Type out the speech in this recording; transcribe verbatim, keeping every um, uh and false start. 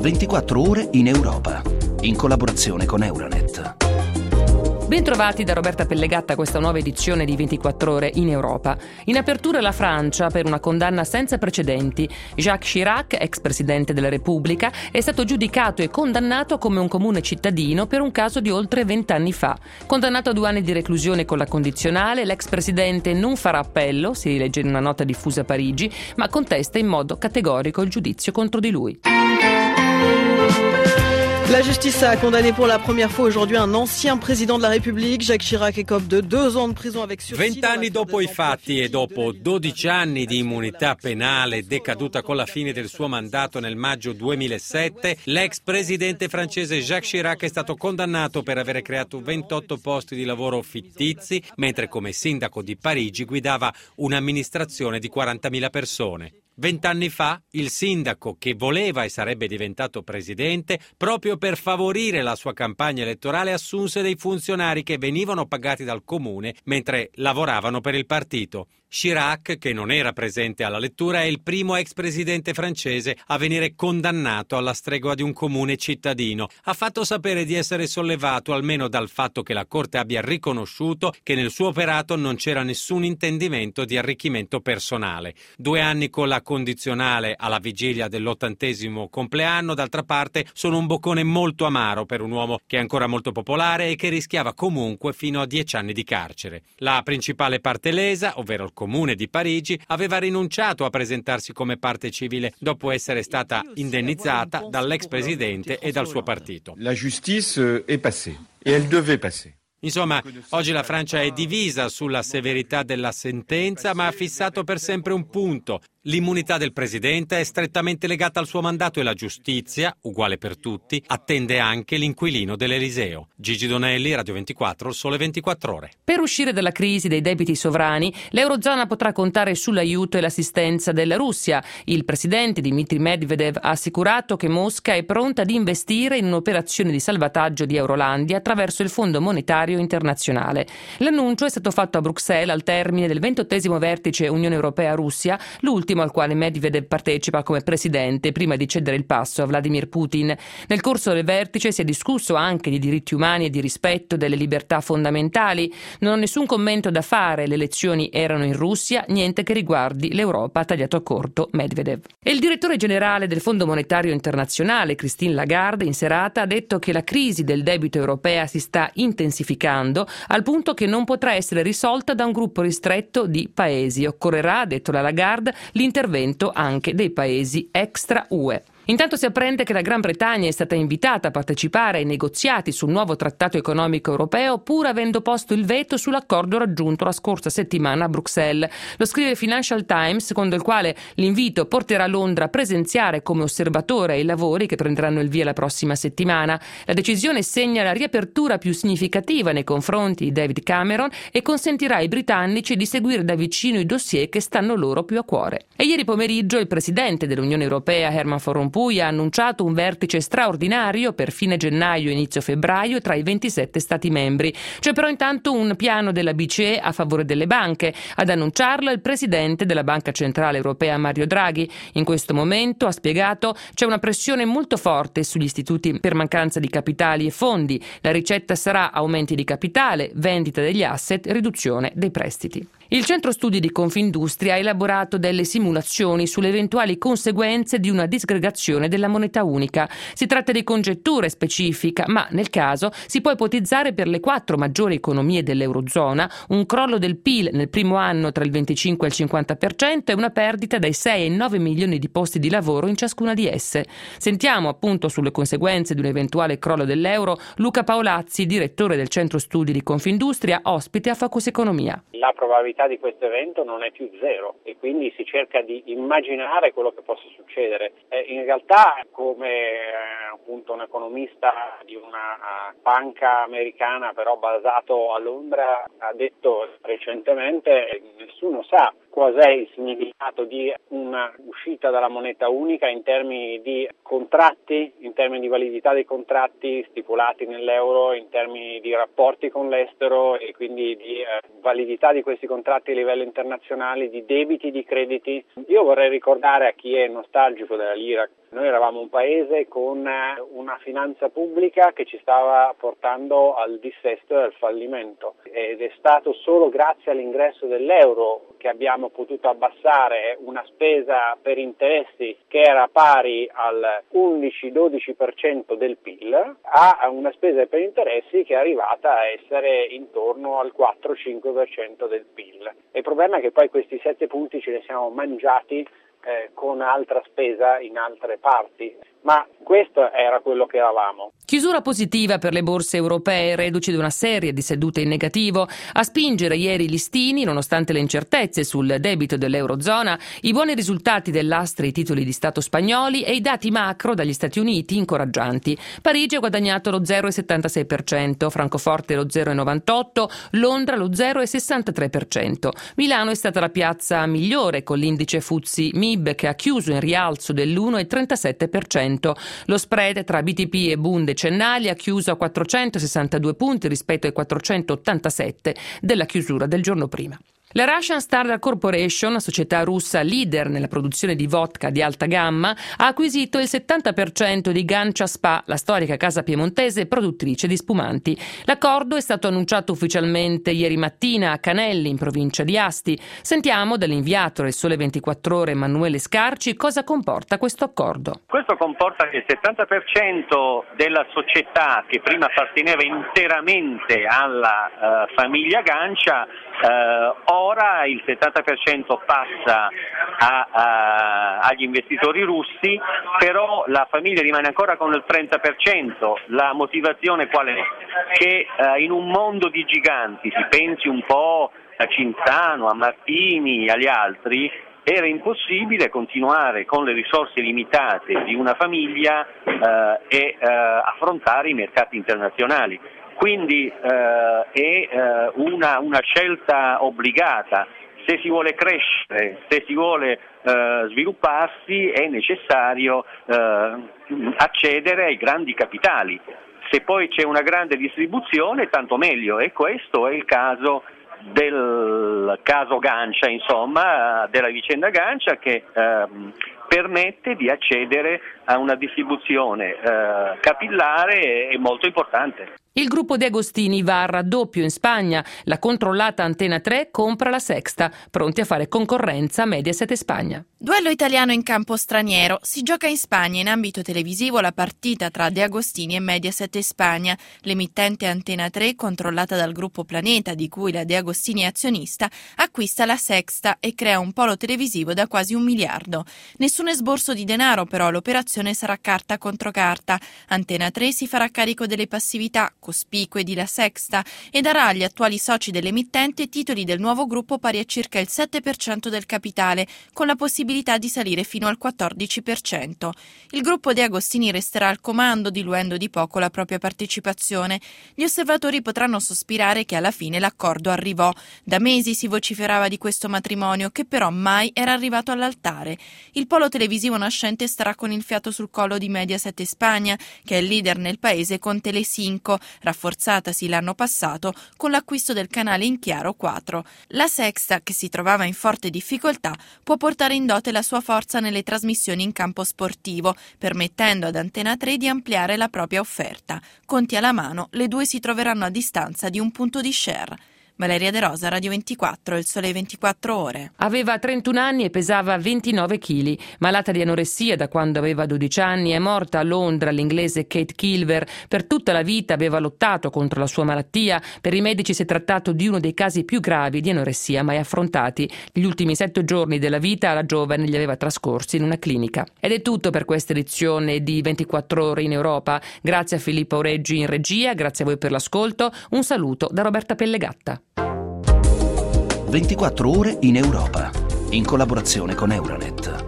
ventiquattro ore in Europa, in collaborazione con Euronet. Bentrovati da Roberta Pellegatta a questa nuova edizione di ventiquattro ore in Europa. In apertura la Francia per una condanna senza precedenti. Jacques Chirac, ex presidente della Repubblica, è stato giudicato e condannato come un comune cittadino per un caso di oltre vent'anni fa. Condannato a due anni di reclusione con la condizionale, l'ex presidente non farà appello, si legge in una nota diffusa a Parigi, ma contesta in modo categorico il giudizio contro di lui. La justice a condamné pour la première fois aujourd'hui un ancien président de la République. Jacques Chirac écope de deux ans de prison avec sursis. Vent'anni dopo i fatti e dopo dodici anni di immunità penale decaduta con la fine del suo mandato nel maggio duemilasette, l'ex presidente francese Jacques Chirac è stato condannato per aver creato ventotto posti di lavoro fittizi, mentre come sindaco di Parigi guidava un'amministrazione di quarantamila persone. Vent'anni fa il sindaco, che voleva e sarebbe diventato presidente, proprio per favorire la sua campagna elettorale, assunse dei funzionari che venivano pagati dal comune mentre lavoravano per il partito. Chirac, che non era presente alla lettura, è il primo ex presidente francese a venire condannato alla stregua di un comune cittadino. Ha fatto sapere di essere sollevato almeno dal fatto che la Corte abbia riconosciuto che nel suo operato non c'era nessun intendimento di arricchimento personale. Due anni con la condizionale alla vigilia dell'ottantesimo compleanno, d'altra parte, sono un boccone molto amaro per un uomo che è ancora molto popolare e che rischiava comunque fino a dieci anni di carcere. La principale parte lesa, ovvero il Comune di Parigi, aveva rinunciato a presentarsi come parte civile dopo essere stata indennizzata dall'ex presidente e dal suo partito. La justice est passée et elle devait passer. Insomma, oggi la Francia è divisa sulla severità della sentenza, ma ha fissato per sempre un punto. L'immunità del presidente è strettamente legata al suo mandato e la giustizia, uguale per tutti, attende anche l'inquilino dell'Eliseo. Gigi Donelli, Radio ventiquattro, Sole ventiquattro Ore. Per uscire dalla crisi dei debiti sovrani, l'Eurozona potrà contare sull'aiuto e l'assistenza della Russia. Il presidente Dmitry Medvedev ha assicurato che Mosca è pronta ad investire in un'operazione di salvataggio di Eurolandia attraverso il Fondo Monetario Internazionale. L'annuncio è stato fatto a Bruxelles al termine del ventottesimo vertice Unione Europea-Russia, l'ultimo al quale Medvedev partecipa come presidente prima di cedere il passo a Vladimir Putin. Nel corso del vertice si è discusso anche di diritti umani e di rispetto delle libertà fondamentali. Non ho nessun commento da fare, le elezioni erano in Russia, niente che riguardi l'Europa, ha tagliato a corto Medvedev. E il direttore generale del Fondo Monetario Internazionale, Christine Lagarde, in serata ha detto che la crisi del debito europea si sta intensificando al punto che non potrà essere risolta da un gruppo ristretto di paesi. Occorrerà, ha detto la Lagarde, l'intervento anche dei paesi extra U E. Intanto si apprende che la Gran Bretagna è stata invitata a partecipare ai negoziati sul nuovo trattato economico europeo, pur avendo posto il veto sull'accordo raggiunto la scorsa settimana a Bruxelles. Lo scrive Financial Times, secondo il quale l'invito porterà Londra a presenziare come osservatore ai lavori che prenderanno il via la prossima settimana. La decisione segna la riapertura più significativa nei confronti di David Cameron e consentirà ai britannici di seguire da vicino i dossier che stanno loro più a cuore. E ieri pomeriggio il presidente dell'Unione Europea, Herman Van Rompuy, ha annunciato un vertice straordinario per fine gennaio e inizio febbraio tra i ventisette Stati membri. C'è però intanto un piano della B C E a favore delle banche. Ad annunciarlo il presidente della Banca Centrale Europea Mario Draghi. In questo momento, ha spiegato, c'è una pressione molto forte sugli istituti per mancanza di capitali e fondi. La ricetta sarà aumenti di capitale, vendita degli asset, riduzione dei prestiti. Il Centro Studi di Confindustria ha elaborato delle simulazioni sulle eventuali conseguenze di una disgregazione della moneta unica. Si tratta di congetture specifiche, ma nel caso si può ipotizzare per le quattro maggiori economie dell'Eurozona un crollo del P I L nel primo anno tra il venticinque e il cinquanta per cento e una perdita dai sei ai nove milioni di posti di lavoro in ciascuna di esse. Sentiamo appunto sulle conseguenze di un eventuale crollo dell'euro Luca Paolazzi, direttore del Centro Studi di Confindustria, ospite a Focus Economia. La probabilità di questo evento non è più zero e quindi si cerca di immaginare quello che possa succedere. Eh, in realtà, come eh, appunto un economista di una uh, banca americana però basato a Londra ha detto recentemente, nessuno sa cos'è il significato di una uscita dalla moneta unica in termini di contratti, in termini di validità dei contratti stipulati nell'euro, in termini di rapporti con l'estero e quindi di eh, validità di questi contratti a livello internazionale, di debiti, di crediti. Io vorrei ricordare a chi è nostalgico della lira Noi eravamo un paese con una finanza pubblica che ci stava portando al dissesto e al fallimento, ed è stato solo grazie all'ingresso dell'euro che abbiamo potuto abbassare una spesa per interessi che era pari al undici dodici per cento del P I L a una spesa per interessi che è arrivata a essere intorno al quattro cinque per cento del P I L. E il problema è che poi questi sette punti ce ne siamo mangiati Eh, con altra spesa in altre parti, ma questo era quello che eravamo. Chiusura positiva per le borse europee, reduci di una serie di sedute in negativo. A spingere ieri i listini, nonostante le incertezze sul debito dell'Eurozona, i buoni risultati dell'asta e i titoli di Stato spagnoli e i dati macro dagli Stati Uniti incoraggianti. Parigi ha guadagnato lo zero virgola settantasei per cento, Francoforte lo zero virgola novantotto per cento, Londra lo zero virgola sessantatré per cento. Milano è stata la piazza migliore con l'indice F T S E M I B che ha chiuso in rialzo dell'uno virgola trentasette per cento. Lo spread tra B T P e Bund decennali ha chiuso a quattrocentosessantadue punti rispetto ai quattrocentottantasette della chiusura del giorno prima. La Russian Standard Corporation, una società russa leader nella produzione di vodka di alta gamma, ha acquisito il settanta per cento di Gancia Spa, la storica casa piemontese produttrice di spumanti. L'accordo è stato annunciato ufficialmente ieri mattina a Canelli, in provincia di Asti. Sentiamo dall'inviato del Sole ventiquattro Ore Emanuele Scarci cosa comporta questo accordo. Questo comporta che il settanta per cento della società, che prima apparteneva interamente alla uh, famiglia Gancia, uh, ora il settanta per cento passa a, a, agli investitori russi, però la famiglia rimane ancora con il trenta per cento. La motivazione qual è? Che uh, in un mondo di giganti, si pensi un po' a Cinzano, a Martini, agli altri, era impossibile continuare con le risorse limitate di una famiglia uh, e uh, affrontare i mercati internazionali. Quindi eh, è eh, una, una scelta obbligata. Se si vuole crescere, se si vuole eh, svilupparsi, è necessario eh, accedere ai grandi capitali. Se poi c'è una grande distribuzione, tanto meglio, e questo è il caso del caso Gancia, insomma, della vicenda Gancia, che eh, permette di accedere a una distribuzione eh, capillare e molto importante. Il gruppo De Agostini va a raddoppio in Spagna. La controllata Antena tre compra la Sexta, pronti a fare concorrenza a Mediaset Spagna. Duello italiano in campo straniero. Si gioca in Spagna in ambito televisivo la partita tra De Agostini e Mediaset Spagna. L'emittente Antena tre, controllata dal gruppo Planeta, di cui la De Agostini è azionista, acquista la Sexta e crea un polo televisivo da quasi un miliardo. Nessun esborso di denaro, però l'operazione sarà carta contro carta. Antena tre si farà carico delle passività cospicue di La Sexta e darà agli attuali soci dell'emittente titoli del nuovo gruppo pari a circa il sette per cento del capitale, con la possibilità di salire fino al quattordici per cento. Il gruppo De Agostini resterà al comando, diluendo di poco la propria partecipazione. Gli osservatori potranno sospirare che alla fine l'accordo arrivò. Da mesi si vociferava di questo matrimonio, che però mai era arrivato all'altare. Il polo televisivo nascente starà con il fiato sul collo di Mediaset Spagna, che è il leader nel paese con Telecinco, rafforzatasi l'anno passato con l'acquisto del canale in chiaro quattro. La Sexta, che si trovava in forte difficoltà, può portare in dote la sua forza nelle trasmissioni in campo sportivo, permettendo ad Antena tre di ampliare la propria offerta. Conti alla mano, le due si troveranno a distanza di un punto di share. Valeria De Rosa, Radio ventiquattro, Il Sole ventiquattro Ore. Aveva trentuno anni e pesava ventinove chili. Malata di anoressia da quando aveva dodici anni, è morta a Londra l'inglese Kate Kilver. Per tutta la vita aveva lottato contro la sua malattia. Per i medici si è trattato di uno dei casi più gravi di anoressia mai affrontati. Gli ultimi sette giorni della vita la giovane li aveva trascorsi in una clinica. Ed è tutto per questa edizione di ventiquattro Ore in Europa. Grazie a Filippo Aureggi in regia, grazie a voi per l'ascolto. Un saluto da Roberta Pellegatta. ventiquattro ore in Europa, in collaborazione con Euronet.